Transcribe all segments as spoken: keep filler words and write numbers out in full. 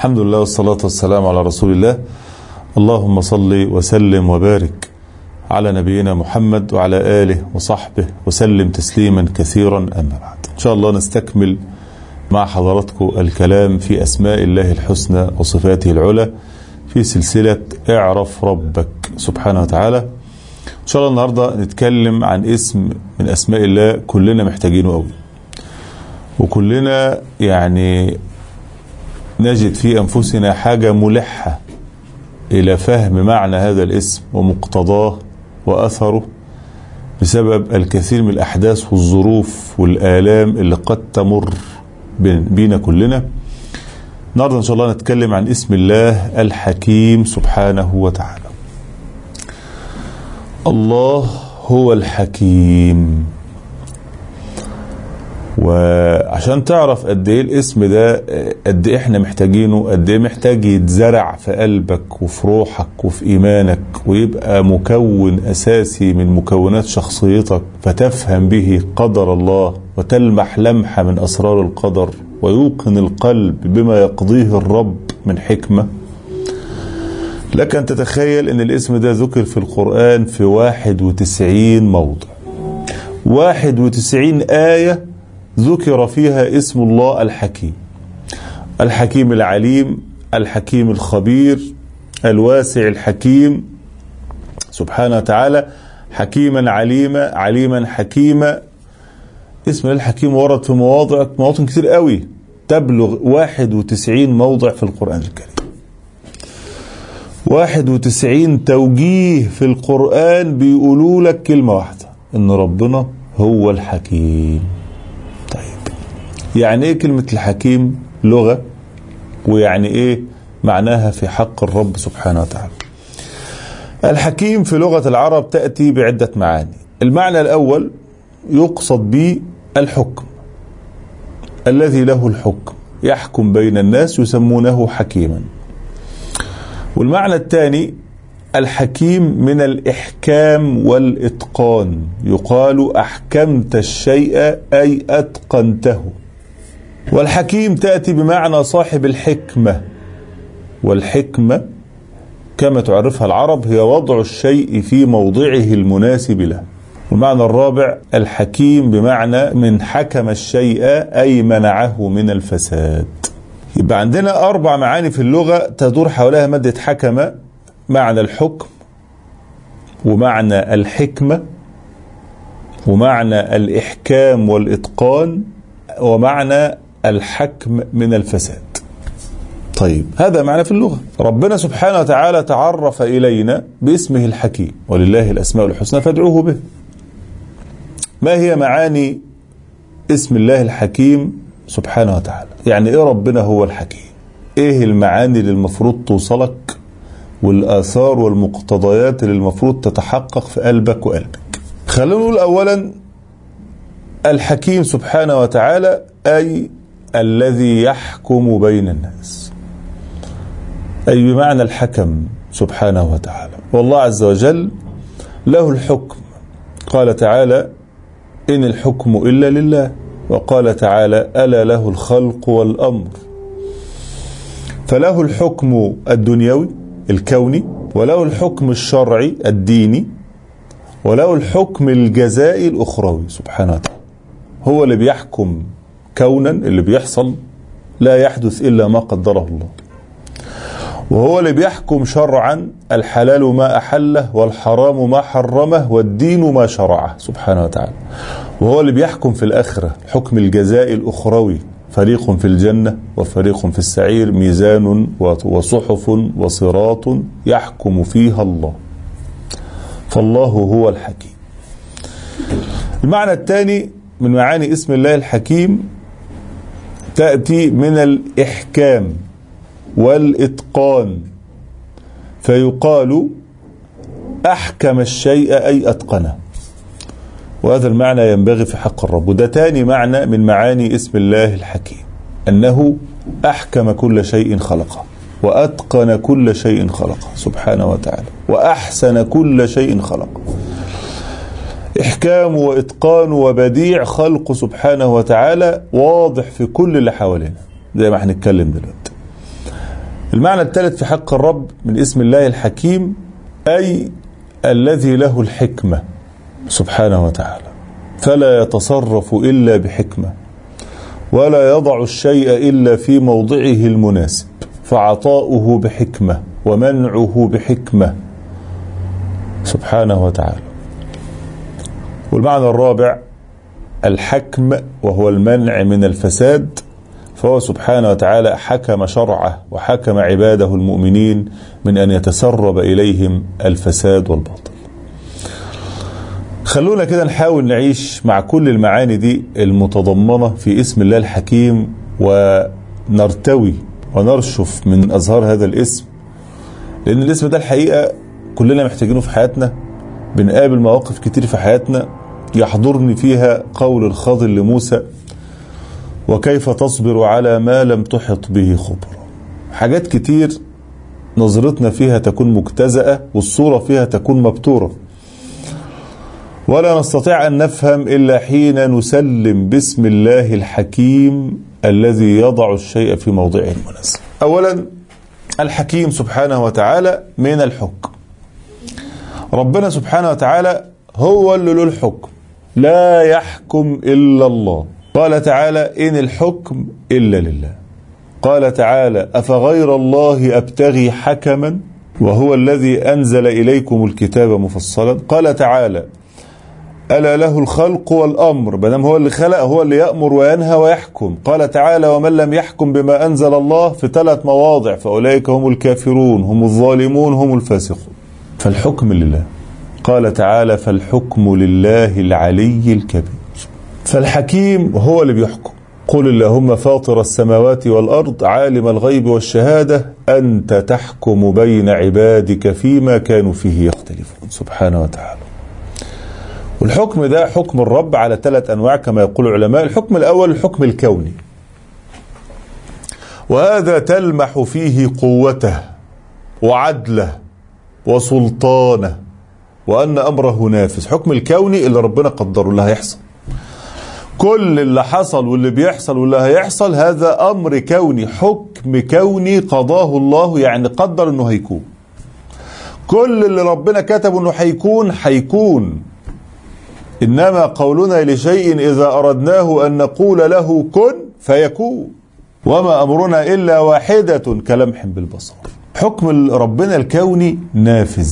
الحمد لله والصلاة والسلام على رسول الله. اللهم صل وسلم وبارك على نبينا محمد وعلى آله وصحبه وسلم تسليما كثيرا. أما بعد، إن شاء الله نستكمل مع حضراتكم الكلام في أسماء الله الحسنى وصفاته العلى في سلسلة اعرف ربك سبحانه وتعالى. إن شاء الله النهاردة نتكلم عن اسم من أسماء الله كلنا محتاجينه قوي، وكلنا يعني نجد في أنفسنا حاجة ملحة إلى فهم معنى هذا الاسم ومقتضاه وأثره بسبب الكثير من الأحداث والظروف والآلام اللي قد تمر بينا كلنا. النهارده إن شاء الله نتكلم عن اسم الله الحكيم سبحانه وتعالى. الله هو الحكيم، وعشان تعرف قد ايه الاسم ده، قد ايه احنا محتاجينه، قد ايه محتاج يتزرع في قلبك وفي روحك وفي ايمانك ويبقى مكون اساسي من مكونات شخصيتك، فتفهم به قدر الله وتلمح لمحة من اسرار القدر ويوقن القلب بما يقضيه الرب من حكمة. لك ان تتخيل ان الاسم ده ذكر في القرآن في واحد وتسعين موضع، واحد وتسعين آية ذكر فيها اسم الله الحكيم. الحكيم العليم، الحكيم الخبير، الواسع الحكيم سبحانه وتعالى، حكيما عليما، عليما حكيما. اسم الحكيم ورد في مواضع مواطن كتير قوي تبلغ واحد وتسعين موضع في القرآن الكريم. واحد وتسعين توجيه في القرآن بيقولوا لك كلمة واحدة، ان ربنا هو الحكيم. طيب يعني ايه كلمة الحكيم لغة، ويعني ايه معناها في حق الرب سبحانه وتعالى؟ الحكيم في لغة العرب تأتي بعدة معاني. المعنى الأول يقصد به الحكم، الذي له الحكم يحكم بين الناس يسمونه حكيما. والمعنى الثاني الحكيم من الإحكام والإتقان، يقال أحكمت الشيء أي أتقنته. والحكيم تأتي بمعنى صاحب الحكمة، والحكمة كما تعرفها العرب هي وضع الشيء في موضعه المناسب له. والمعنى الرابع الحكيم بمعنى من حكم الشيء أي منعه من الفساد. يبقى عندنا أربع معاني في اللغة تدور حولها مادة حكم: معنى الحكم، ومعنى الحكمة، ومعنى الإحكام والإتقان، ومعنى الحكم من الفساد. طيب هذا معنى في اللغة. ربنا سبحانه وتعالى تعرف إلينا باسمه الحكيم، ولله الأسماء الحسنى فادعوه به. ما هي معاني اسم الله الحكيم سبحانه وتعالى؟ يعني إيه ربنا هو الحكيم؟ إيه المعاني اللي المفروض توصلك والآثار والمقتضيات اللي المفروض تتحقق في قلبك وقلبك؟ خلونا نقول أولا الحكيم سبحانه وتعالى أي الذي يحكم بين الناس، أي بمعنى الحكم سبحانه وتعالى. والله عز وجل له الحكم، قال تعالى إن الحكم إلا لله، وقال تعالى ألا له الخلق والأمر. فله الحكم الدنيوي الكوني، وله الحكم الشرعي الديني، وله الحكم الجزائي الأخروي سبحانه وتعالى. هو اللي بيحكم كونا، اللي بيحصل لا يحدث إلا ما قدره الله، وهو اللي بيحكم شرعا الحلال ما أحله والحرام ما حرمه والدين ما شرعه سبحانه وتعالى. وهو اللي بيحكم في الآخرة حكم الجزاء الأخروي، فريق في الجنة وفريق في السعير، ميزان وصحف وصراط يحكم فيها الله. فالله هو الحكيم. المعنى الثاني من معاني اسم الله الحكيم تأتي من الإحكام والإتقان، فيقال أحكم الشيء أي أتقنه، وهذا المعنى ينبغي في حق الرب. وده تاني معنى من معاني اسم الله الحكيم، أنه أحكم كل شيء خلقه، وأتقن كل شيء خلقه سبحانه وتعالى، وأحسن كل شيء خلقه. إحكام وإتقان وبديع خلق سبحانه وتعالى واضح في كل اللي حوالينا زي ما هنتكلم دلوقتي. المعنى الثالث في حق الرب من اسم الله الحكيم أي الذي له الحكمة سبحانه وتعالى، فلا يتصرف إلا بحكمة، ولا يضع الشيء إلا في موضعه المناسب، فعطاؤه بحكمة ومنعه بحكمة سبحانه وتعالى. والمعنى الرابع الحكم، وهو المنع من الفساد، فهو سبحانه وتعالى حكم شرعه وحكم عباده المؤمنين من أن يتسرب إليهم الفساد والباطل. خلونا كده نحاول نعيش مع كل المعاني دي المتضمنة في اسم الله الحكيم، ونرتوي ونرشف من أزهار هذا الاسم، لأن الاسم ده الحقيقة كلنا محتاجينه في حياتنا. بنقابل مواقف كتير في حياتنا يحضرني فيها قول الخضر لموسى: وكيف تصبر على ما لم تحط به خبرا. حاجات كتير نظرتنا فيها تكون مجتزأة والصورة فيها تكون مبتورة، ولا نستطيع أن نفهم إلا حين نسلم باسم الله الحكيم الذي يضع الشيء في موضعه المناسب. أولا الحكيم سبحانه وتعالى من الحكم. ربنا سبحانه وتعالى هو اللي له الحكم، لا يحكم إلا الله. قال تعالى: إن الحكم إلا لله. قال تعالى: أفغير الله أبتغي حكما وهو الذي أنزل إليكم الكتاب مفصلا. قال تعالى: ألا له الخلق والأمر، بدم هو اللي خلق هو اللي يأمر وينهى ويحكم. قال تعالى: ومن لم يحكم بما أنزل الله، في ثلاث مواضع: فأولئك هم الكافرون، هم الظالمون، هم الفاسقون. فالحكم لله. قال تعالى: فالحكم لله العلي الكبير. فالحكيم هو اللي بيحكم. قل اللهم فاطر السماوات والأرض عالم الغيب والشهادة أنت تحكم بين عبادك فيما كانوا فيه يختلفون سبحانه وتعالى. والحكم ده حكم الرب على ثلاث أنواع كما يقول العلماء. الحكم الأول الحكم الكوني، وهذا تلمح فيه قوته وعدله وسلطانه وأن أمره نافذ. حكم الكوني اللي ربنا قدره اللي هيحصل، كل اللي حصل واللي بيحصل واللي هيحصل هذا أمر كوني، حكم كوني قضاه الله، يعني قدر أنه هيكون. كل اللي ربنا كتب أنه هيكون هيكون. إنما قولنا لشيء إذا أردناه أن نقول له كن فيكون، وما أمرنا إلا واحدة كلمح بالبصر. حكم ربنا الكوني نافذ،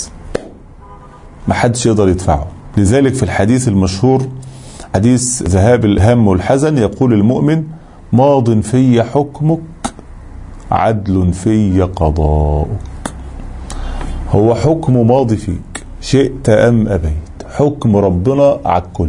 ما حدش يقدر يدفعه. لذلك في الحديث المشهور حديث ذهاب الهم والحزن يقول المؤمن: ماض في حكمك عدل في قضاؤك. هو حكم ماضي فيك شئت أم أبيت، حكم ربنا على الكل،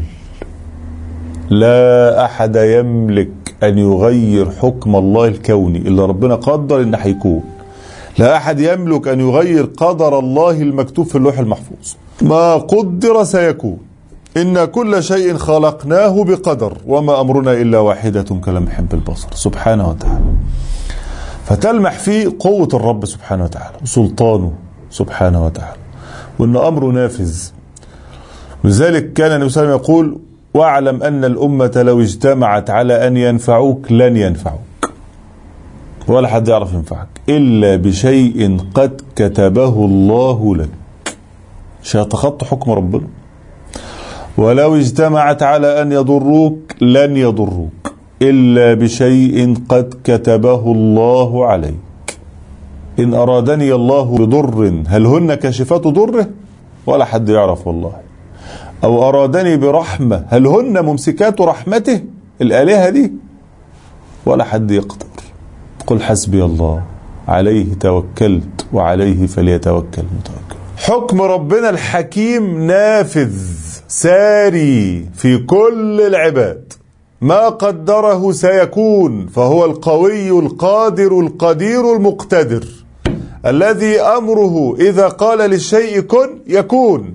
لا أحد يملك أن يغير حكم الله الكوني اللي ربنا قدر إن هيكون. لا أحد يملك أن يغير قدر الله المكتوب في اللوح المحفوظ. ما قدر سيكون، إن كل شيء خلقناه بقدر وما أمرنا إلا واحدة كلمح بالبصر سبحانه وتعالى. فتلمح فيه قوة الرب سبحانه وتعالى وسلطانه سبحانه وتعالى، وإن أمره نافذ. لذلك كان النبي صلى الله عليه وسلم يقول: واعلم أن الأمة لو اجتمعت على أن ينفعوك لن ينفعوك، ولا حد يعرف ينفعك إلا بشيء قد كتبه الله لك. مش هيتخطى حكم ربنا. ولو اجتمعت على أن يضروك لن يضروك إلا بشيء قد كتبه الله عليك. إن أرادني الله بضر هل هن كاشفات ضره؟ ولا حد يعرف والله. أو أرادني برحمة هل هن ممسكات رحمته؟ الآلهة دي ولا حد يقدر. قل حسبي الله عليه توكلت وعليه فليتوكل المتوكل. حكم ربنا الحكيم نافذ ساري في كل العباد، ما قدره سيكون، فهو القوي القادر القدير المقتدر الذي أمره إذا قال للشيء كن يكون.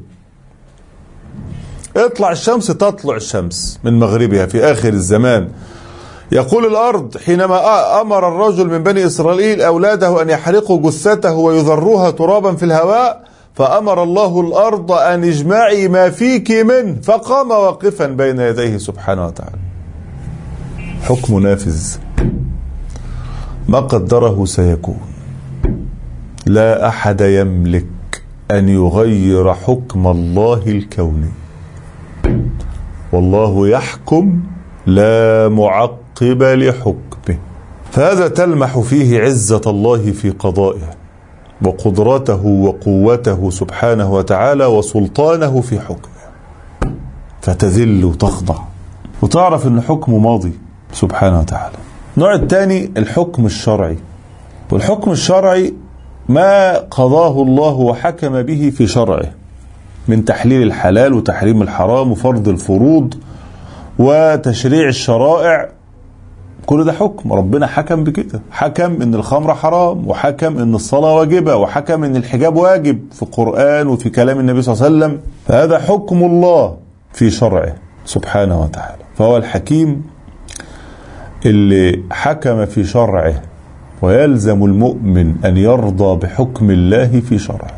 اطلع الشمس تطلع الشمس من مغربها في آخر الزمان. يقول الأرض حينما أمر الرجل من بني إسرائيل أولاده أن يحرقوا جثته ويذروها ترابا في الهواء، فأمر الله الأرض أن اجمعي ما فيك منه، فقام واقفا بين يديه سبحانه وتعالى. حكم نافذ، ما قدره سيكون. لا أحد يملك أن يغير حكم الله الكوني، والله يحكم لا معقب لحكمه. فهذا تلمح فيه عزة الله في قضائه، وقدرته وقوته سبحانه وتعالى، وسلطانه في حكمه، فتذل وتخضع وتعرف أن حكمه ماضي سبحانه وتعالى. النوع الثاني الحكم الشرعي، والحكم الشرعي ما قضاه الله وحكم به في شرعه من تحليل الحلال وتحريم الحرام وفرض الفروض وتشريع الشرائع. كل ده حكم، ربنا حكم بكده، حكم ان الخمر حرام، وحكم ان الصلاة واجبة، وحكم ان الحجاب واجب في القرآن وفي كلام النبي صلى الله عليه وسلم. فهذا حكم الله في شرعه سبحانه وتعالى. فهو الحكيم اللي حكم في شرعه، ويلزم المؤمن أن يرضى بحكم الله في شرعه.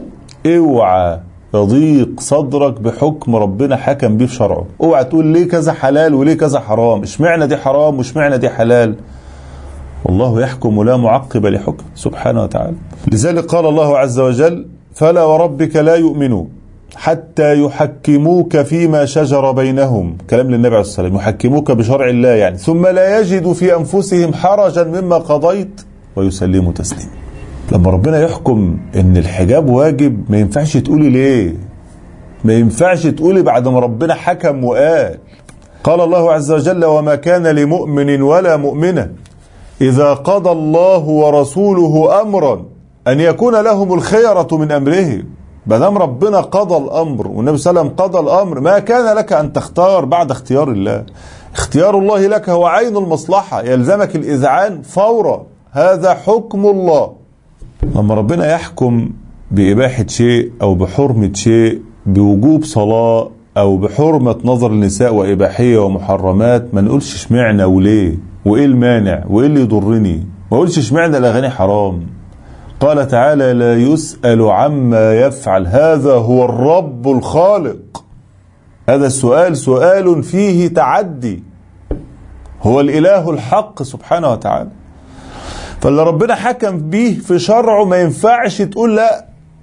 اوعى يضيق صدرك بحكم ربنا حكم بيه في شرعه. اوعى تقول ليه كذا حلال وليه كذا حرام، اشمعنى دي حرام واشمعنى دي حلال. والله يحكم لا معقب لحكم سبحانه وتعالى. لذلك قال الله عز وجل: فلا وربك لا يؤمنوا حتى يحكموك فيما شجر بينهم. كلام للنبي عليه الصلاة والسلام، يحكموك بشرع الله يعني، ثم لا يجدوا في أنفسهم حرجا مما قضيت ويسلموا تسليما. لما ربنا يحكم ان الحجاب واجب، ما ينفعش تقولي ليه، ما ينفعش تقولي بعد ما ربنا حكم وقال. قال الله عز وجل: وما كان لمؤمن ولا مؤمنة إذا قضى الله ورسوله أمرا أن يكون لهم الخيرة من أمره. بدام ربنا قضى الأمر والنبي صلى الله عليه وسلم قضى الأمر، ما كان لك أن تختار بعد اختيار الله. اختيار الله لك هو عين المصلحة، يلزمك الإذعان فورا، هذا حكم الله. لما ربنا يحكم بإباحة شيء أو بحرمة شيء، بوجوب صلاة أو بحرمة نظر النساء وإباحية ومحرمات، ما نقولش اشمعنى وليه وإيه المانع وإيه اللي يضرني، ما نقولش اشمعنى الأغاني حرام. قال تعالى: لا يسأل عما يفعل، هذا هو الرب الخالق. هذا السؤال سؤال فيه تعدي، هو الإله الحق سبحانه وتعالى. فاللي ربنا حكم به في شرعه ما ينفعش تقول لا،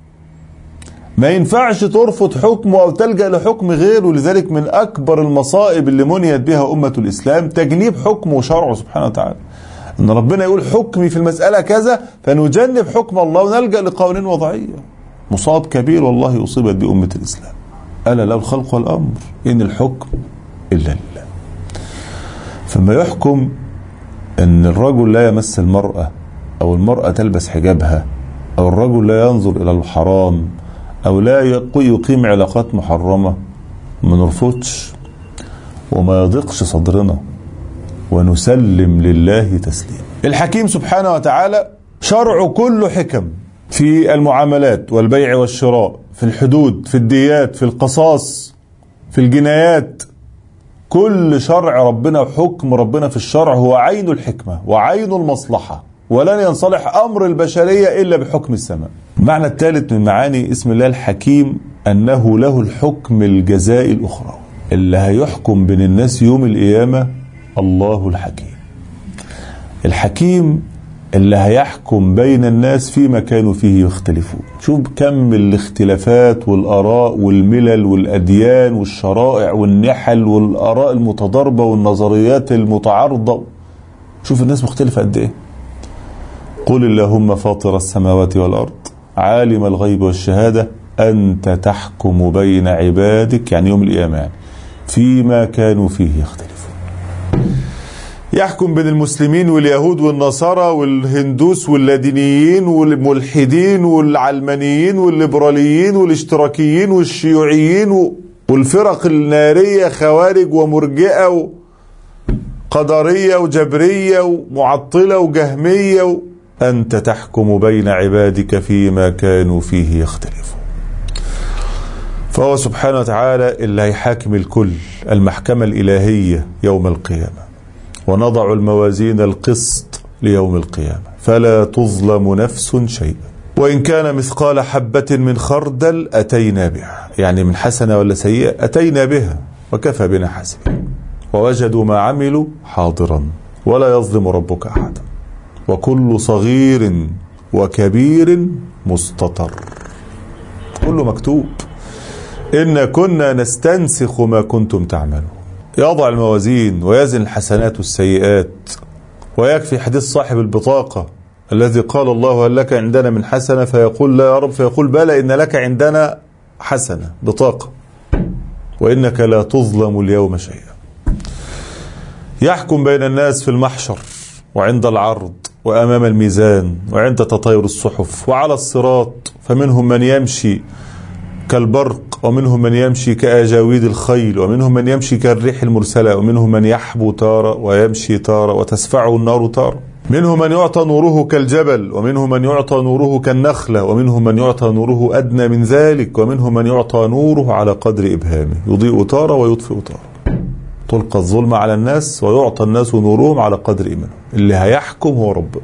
ما ينفعش ترفض حكمه أو تلجأ لحكم غيره. لذلك من أكبر المصائب اللي منيت بها أمة الإسلام تجنيب حكمه وشرعه سبحانه وتعالى. ان ربنا يقول حكمي في المسألة كذا، فنجنب حكم الله ونلجأ لقوانين وضعية. مصاب كبير والله أصيبت بأمة الإسلام. ألا له الخلق والأمر، إن الحكم إلا لله. فما يحكم ان الرجل لا يمس المرأة، أو المرأة تلبس حجابها، أو الرجل لا ينظر إلى الحرام، أو لا يقيم علاقات محرمة، ما نرفضش وما يضيقش صدرنا ونسلم لله تسليم. الحكيم سبحانه وتعالى شرع كله حكم، في المعاملات والبيع والشراء، في الحدود، في الديات، في القصاص، في الجنايات. كل شرع ربنا وحكم ربنا في الشرع هو عين الحكمة وعين المصلحة، ولن ينصلح أمر البشرية إلا بحكم السماء. المعنى الثالث من معاني اسم الله الحكيم أنه له الحكم الجزائي الأخرى، اللي هيحكم بين الناس يوم القيامة الله الحكيم. الحكيم اللي هيحكم بين الناس فيما كانوا فيه يختلفون. شوف كم الاختلافات والآراء والملل والأديان والشرائع والنحل والآراء المتضاربة والنظريات المتعارضة. شوف الناس مختلفة قد ايه. قل اللهم فاطر السماوات والأرض عالم الغيب والشهادة أنت تحكم بين عبادك، يعني يوم القيامة، يعني فيما كانوا فيه يختلفون. يحكم بين المسلمين واليهود والنصارى والهندوس واللادينيين والملحدين والعلمانيين والليبراليين والاشتراكيين والشيوعيين والفرق النارية، خوارج ومرجئة وقدرية وجبرية ومعطلة وجهمية. أنت تحكم بين عبادك فيما كانوا فيه يختلفون. فهو سبحانه وتعالى اللي هيحاكم الكل، المحكمة الإلهية يوم القيامة. ونضع الموازين القسط ليوم القيامة فلا تظلم نفس شيئا وإن كان مثقال حبة من خردل أتينا بها، يعني من حسنة ولا سيئة أتينا بها وكفى بنا حاسبين. ووجدوا ما عملوا حاضرا ولا يظلم ربك أحدا وكل صغير وكبير مستطر. كله مكتوب. إن كنا نستنسخ ما كنتم تعملون. يضع الموازين ويزن الحسنات والسيئات. ويكفي حديث صاحب البطاقة الذي قال الله هل لك عندنا من حسنة؟ فيقول لا يا رب، فيقول بلى إن لك عندنا حسنة بطاقة وإنك لا تظلم اليوم شيئا. يحكم بين الناس في المحشر وعند العرض وأمام الميزان وعند تطاير الصحف وعلى الصراط، فمنهم من يمشي كالبرق ومنهم من يمشي كأجاويد الخيل ومنهم من يمشي كالريح المرسلة ومنهم من يحبو تارة ويمشي تارة وتسفعه النار تارة. منهم من يعطى نوره كالجبل ومنهم من يعطى نوره كالنخلة ومنهم من يعطى نوره أدنى من ذلك ومنهم من يعطى نوره على قدر إبهامه يضيء تارة ويطفئ تارة. تلقى الظلمة على الناس ويعطى الناس نورهم على قدر إيمانهم. اللي هيحكم هو ربنا،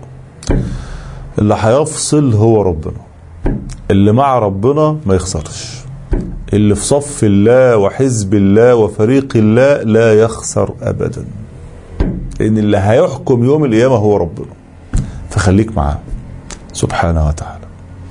اللي هيفصل هو ربنا، اللي مع ربنا ما يخسرش، اللي في صف الله وحزب الله وفريق الله لا يخسر أبدا، لأن اللي هيحكم يوم القيامة هو ربنا. فخليك معاه سبحانه وتعالى.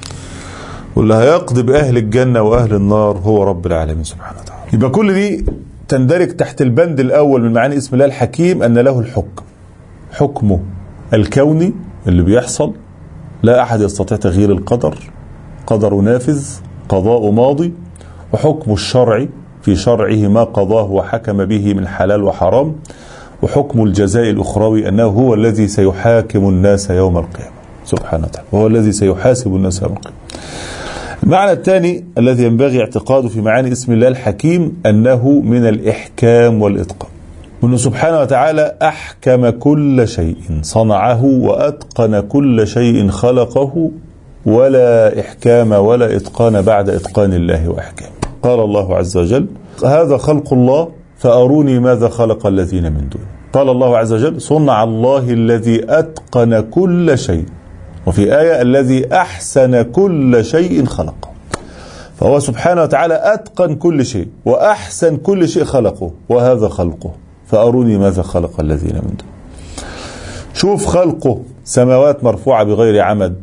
واللي هيقضي بأهل الجنة وأهل النار هو رب العالمين سبحانه وتعالى. يبقى كل دي تندرج تحت البند الأول من معاني اسم الله الحكيم، أن له الحكم، حكمه الكوني اللي بيحصل لا أحد يستطيع تغيير القدر، قدر نافذ، قضاء ماضي، وحكمه الشرعي في شرعه ما قضاه وحكم به من حلال وحرام، وحكم الجزاء الأخروي أنه هو الذي سيحاكم الناس يوم القيامة سبحانه وتعالى، وهو الذي سيحاسب الناس يوم القيامة. المعنى الثاني الذي ينبغي اعتقاده في معاني اسم الله الحكيم أنه من الإحكام والإتقان، وأنه سبحانه وتعالى أحكم كل شيء صنعه وأتقن كل شيء خلقه، ولا إحكام ولا إتقان بعد إتقان الله وإحكامه. قال الله عز وجل هذا خلق الله فأروني ماذا خلق الذين من دونه. قال الله عز وجل صنع الله الذي أتقن كل شيء، وفي آية الذي أحسن كل شيء خلقه. فهو سبحانه وتعالى أتقن كل شيء وأحسن كل شيء خلقه، وهذا خلقه فأروني ماذا خلق الذين من دونه. شوف خلقه سماوات مرفوعة بغير عمد.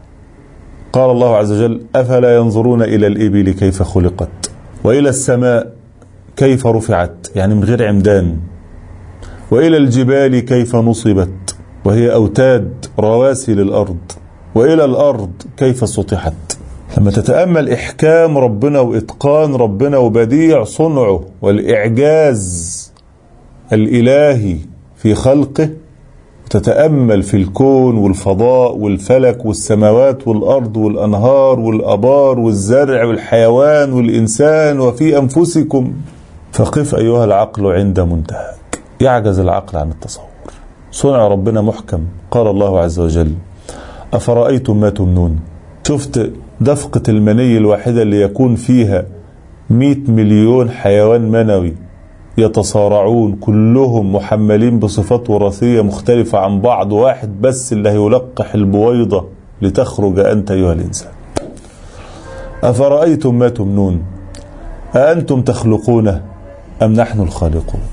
قال الله عز وجل أفلا ينظرون إلى الإبل كيف خلقت وإلى السماء كيف رفعت، يعني من غير عمدان، وإلى الجبال كيف نصبت وهي أوتاد رواسي للأرض، وإلى الأرض كيف سطحت. لما تتأمل إحكام ربنا وإتقان ربنا وبديع صنعه والإعجاز الإلهي في خلقه، تتأمل في الكون والفضاء والفلك والسماوات والأرض والأنهار والأبار والزرع والحيوان والإنسان وفي أنفسكم، فقف أيها العقل عند منتهاك. يعجز العقل عن التصور. صنع ربنا محكم. قال الله عز وجل أفرأيتم ما تمنون. شفت دفقة المني الواحدة اللي يكون فيها مئة مليون حيوان منوي يتصارعون كلهم محملين بصفات وراثية مختلفة عن بعض، واحد بس اللي هيلقح البويضة لتخرج أنت أيها الإنسان. أفرأيتم ما تمنون أأنتم تخلقونه أم نحن الخالقون.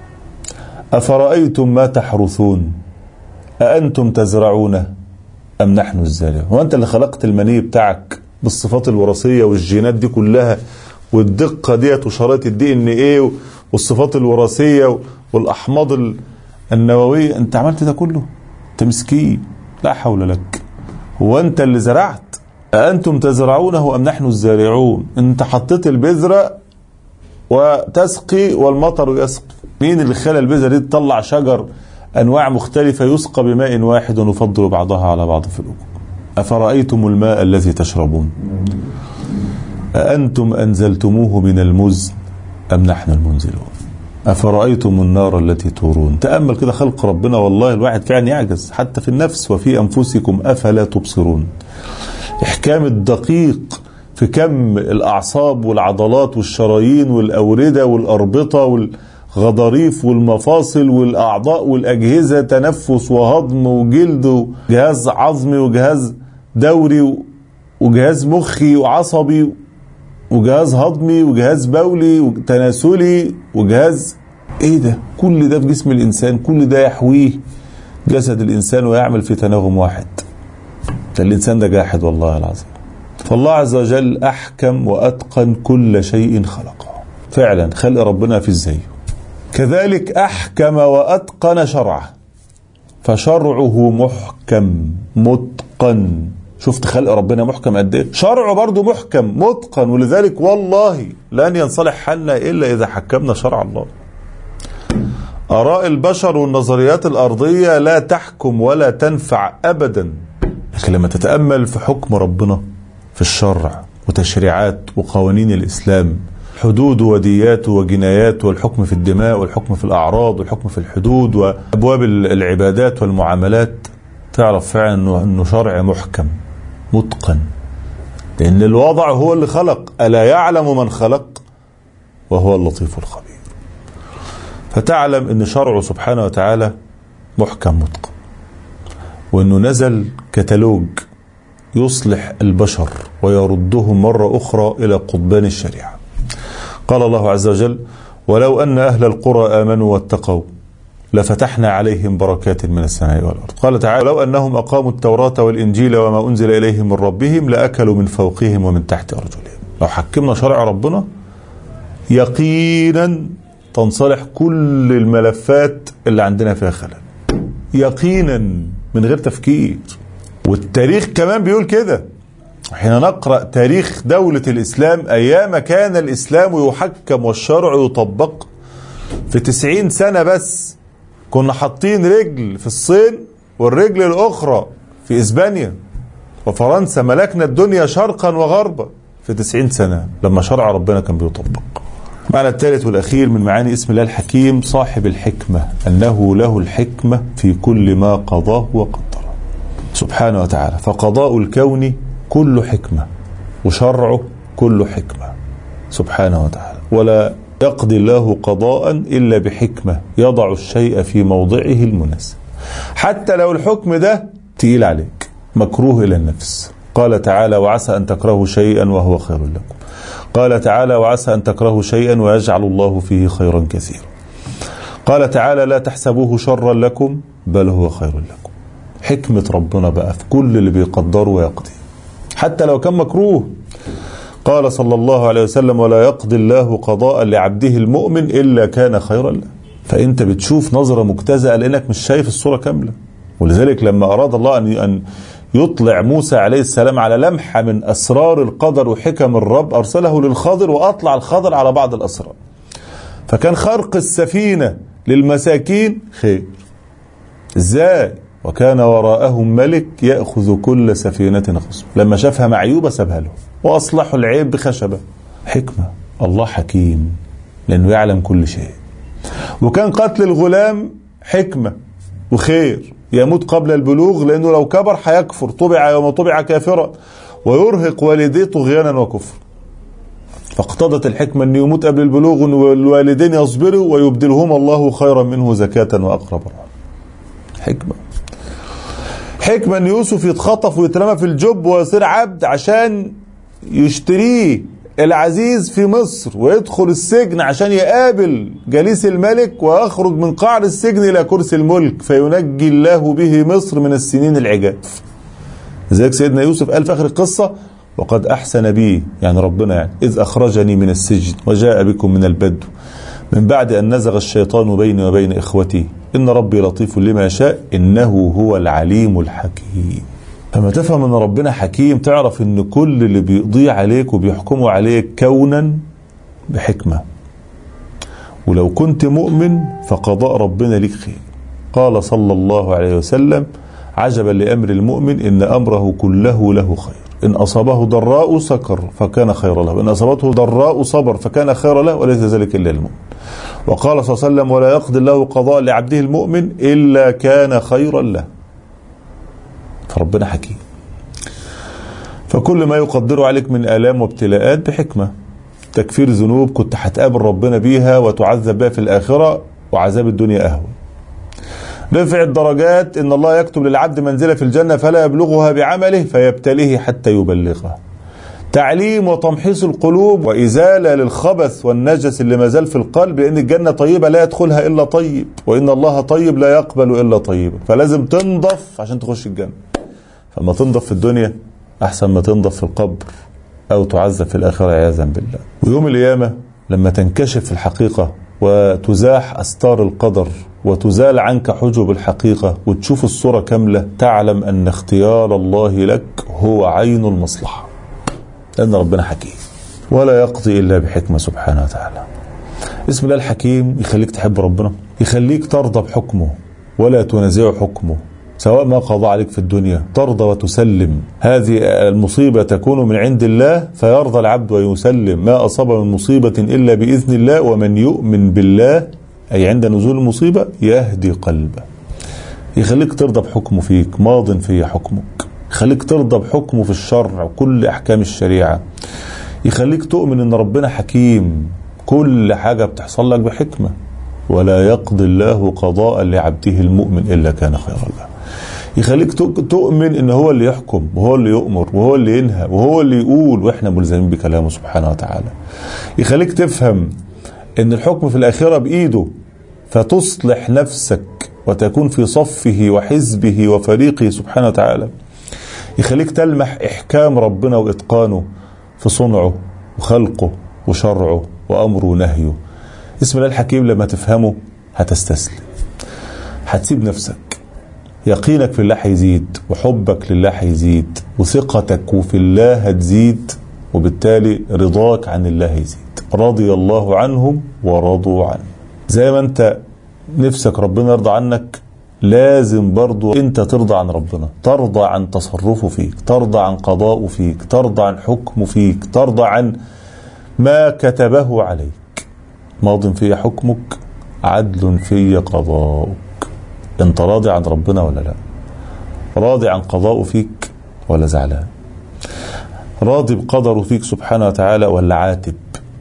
أفرأيتم ما تحرثون أأنتم تزرعونه أم نحن الزارعون. وأنت اللي خلقت المني بتاعك بالصفات الوراثية والجينات دي كلها والدقة ديت وشرايط الدي ان ايه والصفات الوراثية والأحماض النووية، أنت عملت ده كله؟ أنت مسكين، لا حول لك. هو أنت اللي زرعت؟ أأنتم تزرعونه أم نحن الزارعون. أنت حطيت البذرة وتسقي والمطر يسقي. مين اللي خلى البذرة دي تطلع شجر أنواع مختلفة يسقى بماء واحد ونفضل بعضها على بعض في الأكل. أفرأيتم الماء الذي تشربون أأنتم أنزلتموه من المزن أم نحن المنزلون. أفرأيتم النار التي تورون. تأمل كده خلق ربنا، والله الواحد فعلا يعجز حتى في النفس. وفي أنفسكم أفلا تبصرون. إحكام الدقيق في كم الأعصاب والعضلات والشرايين والأوردة والأربطة والغضاريف والمفاصل والأعضاء والأجهزة، تنفس وهضم وجلد وجهاز عظمي وجهاز دوري وجهاز مخي وعصبي وجهاز هضمي وجهاز بولي وتناسلي وجهاز ايه ده، كل ده في جسم الإنسان، كل ده يحويه جسد الإنسان ويعمل في تناغم واحد. ده الإنسان ده جاحد والله العظيم. فالله عز وجل أحكم وأتقن كل شيء خلقه، فعلا خلق ربنا في الزي. كذلك أحكم وأتقن شرعه، فشرعه محكم متقن. شفت خلق ربنا محكم قد ايه؟ شرعه برضه محكم متقن. ولذلك والله لن ينصلح حالنا إلا إذا حكمنا شرع الله. آراء البشر والنظريات الأرضية لا تحكم ولا تنفع أبدا، لكن لما تتأمل في حكم ربنا في الشرع وتشريعات وقوانين الإسلام، حدود وديات وجنايات، والحكم في الدماء والحكم في الأعراض والحكم في الحدود وأبواب العبادات والمعاملات، تعرف فعلا أنه شرع محكم متقن. لأن الوضع هو اللي خلق، ألا يعلم من خلق وهو اللطيف الخبير. فتعلم أن شرعه سبحانه وتعالى محكم متقن، وأنه نزل كتالوج يصلح البشر ويردهم مرة أخرى إلى قضبان الشريعة. قال الله عز وجل: ولو أن أهل القرى آمنوا واتقوا لفتحنا عليهم بركات من السماء والأرض. قال تعالى: لو أنهم أقاموا التوراة والإنجيل وما أنزل إليهم من ربهم لأكلوا من فوقهم ومن تحت أرجلهم. لو حكمنا شرع ربنا يقينا تنصلح كل الملفات اللي عندنا فيها خلل، يقينا من غير تفكير. والتاريخ كمان بيقول كده. حين نقرأ تاريخ دولة الإسلام أيام كان الإسلام يحكم والشرع يطبق، في تسعين سنة بس كنا حاطين رجل في الصين والرجل الأخرى في إسبانيا وفرنسا، ملكنا الدنيا شرقا وغربا في تسعين سنة لما شرع ربنا كان بيطبق. معنى الثالث والأخير من معاني اسم الله الحكيم صاحب الحكمة، أنه له الحكمة في كل ما قضاه وقدره سبحانه وتعالى. فقضاء الكون كله حكمة وشرعه كله حكمة سبحانه وتعالى. ولا يقضي الله قضاء إلا بحكمة يضع الشيء في موضعه المناسب، حتى لو الحكم ده تقيل عليك مكروه إلى النفس. قال تعالى: وعسى أن تكرهوا شيئا وهو خير لكم. قال تعالى: وعسى أن تكرهوا شيئا ويجعل الله فيه خيرا كثيرا. قال تعالى: لا تحسبوه شرا لكم بل هو خير لكم. حكمة ربنا بقى في كل اللي بيقدره ويقضي حتى لو كان مكروه. قال صلى الله عليه وسلم: ولا يقضي الله قضاء لعبده المؤمن إلا كان خيرا له. فأنت بتشوف نظرة مجتزأة لأنك مش شايف الصورة كاملة. ولذلك لما أراد الله أن يطلع موسى عليه السلام على لمحة من أسرار القدر وحكم الرب، أرسله للخضر وأطلع الخضر على بعض الأسرار. فكان خرق السفينة للمساكين خير. إزاي؟ وكان وراءهم ملك يأخذ كل سفينة غصب. لما شافها معيوبة سابها له وأصلحوا العيب بخشبة. حكمة. الله حكيم لأنه يعلم كل شيء. وكان قتل الغلام حكمة وخير، يموت قبل البلوغ لأنه لو كبر حيكفر، طبع يوم طبع كافرا، ويرهق والديه طغيانا وكفر. فاقتضت الحكمة أن يموت قبل البلوغ والوالدين يصبروا ويبدلهم الله خيرا منه زكاة وأقرب رحمة. حكمة. حكمة أن يوسف يتخطف ويترمى في الجب ويصير عبد عشان يشتريه العزيز في مصر، ويدخل السجن عشان يقابل جليس الملك، ويخرج من قعر السجن إلى كرسي الملك، فينجي الله به مصر من السنين العجاف. لذلك سيدنا يوسف قال في آخر القصة: وقد أحسن بي، يعني ربنا يعني، إذ أخرجني من السجن وجاء بكم من البدو من بعد أن نزغ الشيطان بيني وبين إخوتي إن ربي لطيف لما شاء إنه هو العليم الحكيم. فما تفهم أن ربنا حكيم تعرف أن كل اللي بيقضي عليك وبيحكموا عليك كونا بحكمة. ولو كنت مؤمن فقضاء ربنا لك خير. قال صلى الله عليه وسلم: عجبا لأمر المؤمن إن أمره كله له خير، إن أصابه ضراء سكر فكان خير له، إن أصابته ضراء صبر فكان خير له، وليس ذلك إلا المؤمن. وقال صلى الله عليه وسلم: ولا يقضي الله قضاء لعبده المؤمن إلا كان خيرا له. فربنا حكيم. فكل ما يقدر عليك من آلام وابتلاءات بحكمة. تكفير ذنوب كنت هتقابل ربنا بيها وتعذب بها في الآخرة، وعذاب الدنيا أهون. رفع الدرجات، إن الله يكتب للعبد منزلة في الجنة فلا يبلغها بعمله فيبتليه حتى يبلغها. تعليم وتمحيص القلوب وإزالة للخبث والنجس اللي ما زال في القلب، لأن الجنة طيبة لا يدخلها إلا طيب، وإن الله طيب لا يقبل إلا طيب، فلازم تنضف عشان تخش الجنة. فما تنضف في الدنيا أحسن ما تنضف في القبر أو تعذب في الآخرة عياذا بالله. ويوم القيامة لما تنكشف الحقيقة وتزاح أستار القدر وتزال عنك حجب الحقيقة وتشوف الصورة كاملة، تعلم أن اختيار الله لك هو عين المصلحة، لأن ربنا حكيم ولا يقضي إلا بحكمة سبحانه وتعالى. اسم الله الحكيم يخليك تحب ربنا، يخليك ترضى بحكمه ولا تنازع حكمه، سواء ما قضى عليك في الدنيا ترضى وتسلم. هذه المصيبة تكون من عند الله فيرضى العبد ويسلم. ما أصاب من مصيبة إلا بإذن الله، ومن يؤمن بالله أي عند نزول المصيبة يهدي قلبه. يخليك ترضى بحكمه فيك، ماض في حكمك، يخليك ترضى بحكمه في الشرع وكل أحكام الشريعة، يخليك تؤمن أن ربنا حكيم، كل حاجة بتحصل لك بحكمة. ولا يقضي الله قضاء لعبده المؤمن إلا كان خيرا له. يخليك تؤمن ان هو اللي يحكم وهو اللي يؤمر وهو اللي ينهى وهو اللي يقول، واحنا ملزمين بكلامه سبحانه وتعالى. يخليك تفهم ان الحكم في الآخرة بإيده، فتصلح نفسك وتكون في صفه وحزبه وفريقه سبحانه وتعالى. يخليك تلمح إحكام ربنا وإتقانه في صنعه وخلقه وشرعه وأمره ونهيه. اسم الله الحكيم لما تفهمه هتستسلم، هتسيب نفسك، يقينك في الله هيزيد وحبك لله هيزيد وثقتك في الله هتزيد، وبالتالي رضاك عن الله هيزيد. رضي الله عنهم ورضوا عنه. زي ما انت نفسك ربنا يرضى عنك، لازم برضو انت ترضى عن ربنا، ترضى عن تصرفه فيك، ترضى عن قضاءه فيك، ترضى عن حكمه فيك، ترضى عن ما كتبه عليك. ماض في حكمك، عدل في قضاؤك. انت راضي عن ربنا ولا لا؟ راضي عن قضاؤه فيك ولا زعلان؟ راضي بقدره فيك سبحانه وتعالى ولا عاتب؟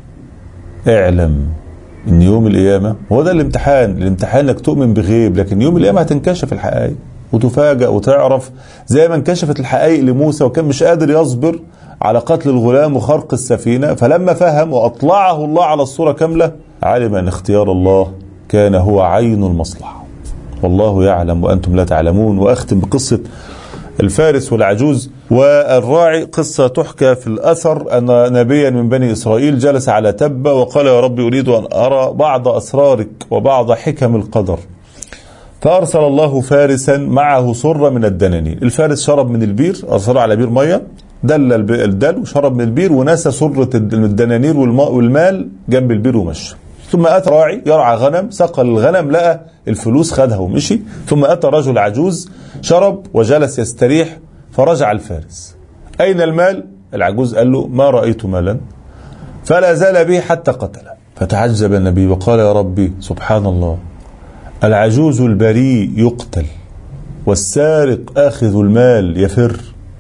اعلم ان يوم القيامة هو ده الامتحان. الامتحان انك تؤمن بغيب، لكن يوم القيامة هتنكشف الحقائق وتفاجأ وتعرف، زي ما انكشفت الحقائق لموسى وكان مش قادر يصبر على قتل الغلام وخرق السفينة، فلما فهم وأطلعه الله على الصورة كاملة علم أن اختيار الله كان هو عين المصلحة. والله يعلم وأنتم لا تعلمون. وأختم بقصة الفارس والعجوز والراعي. قصة تحكى في الأثر أن نبيا من بني إسرائيل جلس على تبة وقال: يا رب أريد أن أرى بعض أسرارك وبعض حكم القدر. فأرسل الله فارسا معه صرة من الدنانير. الفارس شرب من البير، أرسل على بير مية، دل الدل وشرب من البير ونسى صرة الدنانير والماء والمال جنب البير ومشى. ثم أتى راعي يرعى غنم، سقى الغنم، لقى الفلوس خدها ومشي. ثم أتى رجل عجوز شرب وجلس يستريح، فرجع الفارس: أين المال؟ العجوز قال له: ما رأيت مالا. فلا زال به حتى قتله. فتعجب النبي وقال: يا ربي سبحان الله، العجوز البريء يقتل والسارق آخذ المال يفر.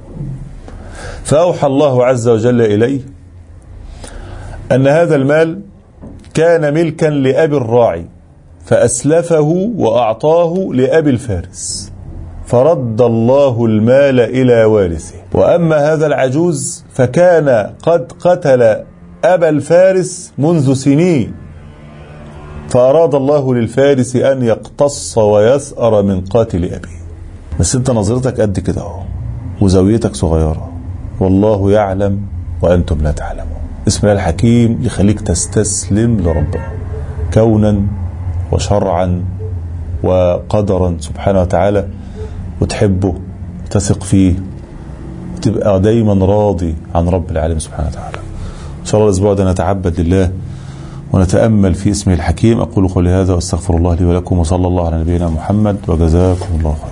فأوحى الله عز وجل إليه أن هذا المال كان ملكا لأبي الراعي، فأسلفه وأعطاه لأبي الفارس، فرد الله المال إلى وارثه. وأما هذا العجوز فكان قد قتل أبا الفارس منذ سنين، فأراد الله للفارس أن يقتص ويسأر من قاتل أبيه. بس أنت نظرتك قد كده اهو وزاويتك صغيرة، والله يعلم وأنتم لا تعلمون. اسم الله الحكيم يخليك تستسلم لربنا كونا وشرعا وقدرا سبحانه وتعالى، وتحبه وتثق فيه، وتبقى دايما راضي عن رب العالمين سبحانه وتعالى. إن شاء الله الأسبوع ده نتعبد لله ونتأمل في اسمه الحكيم. أقول قولي هذا وأستغفر الله لي ولكم، وصلى الله على نبينا محمد، وجزاكم الله خيرا.